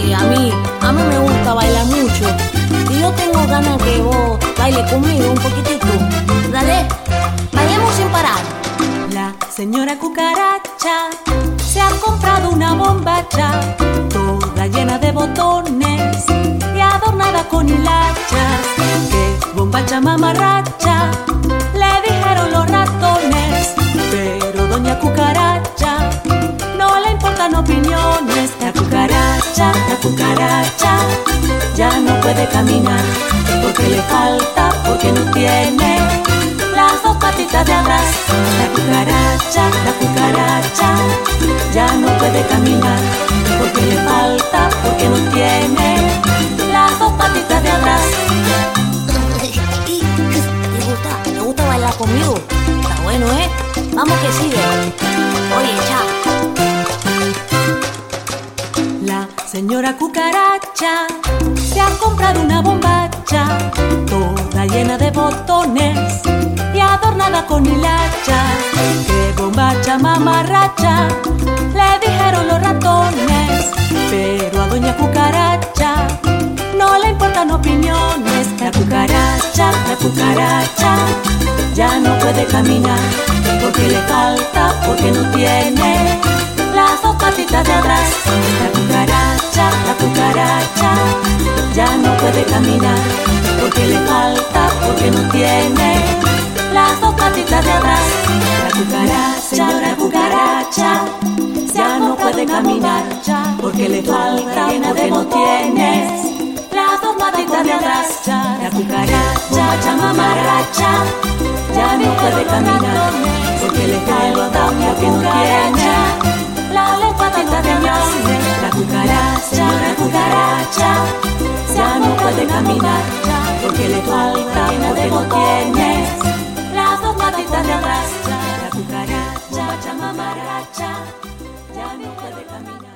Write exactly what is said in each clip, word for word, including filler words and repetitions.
a mí, a mí me gusta bailar mucho. Y yo tengo ganas que vos baile conmigo un poquitito. Dale, bailemos sin parar. La señora cucaracha se ha comprado una bombacha, toda llena de botones y adornada con hilachas. ¡Qué bombacha mamarracha!, le dijeron los ratones. Pero doña cucaracha no le importan opiniones. La cucaracha, la cucaracha ya no puede caminar, porque le falta, porque no tiene las dos patitas de atrás. La cucaracha, la cucaracha ya no puede caminar, porque le falta, porque no tiene las dos patitas de atrás. ¿Te gusta? ¿Te gusta bailar conmigo? Está bueno, ¿eh? Vamos que sigue. Oye, cha. La señora cucaracha se ha comprado una bombacha, toda llena de botones y adornada con hilachas. ¡Qué bombacha mamarracha!, le dijeron los ratones. Pero a doña cucaracha no le importan opiniones. La cucaracha, la cucaracha ya no puede caminar, porque le falta, porque no tiene las dos patitas de atrás. La cucaracha, la cucaracha ya no puede caminar, porque le falta, porque no tiene las dos patitas de atrás. La cucaracha, señora cucaracha ya no puede caminar, porque le falta, porque no tiene las dos patitas de atrás. La cucaracha mamarracha ya no puede caminar, porque le falta, porque no tiene las dos patitas de atrás. La cucaracha, la cucaracha ya no puede caminar, porque le falta, porque no tiene las dos patitas de atrás. La cucaracha mamarracha ya no puede caminar.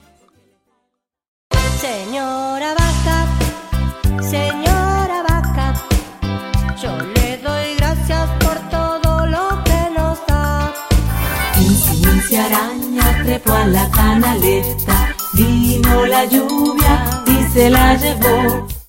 Señora vaca, señora vaca, yo le doy gracias por todo lo que nos da. Inci, Inci araña trepó a la canaleta, vino la lluvia y se la llevó.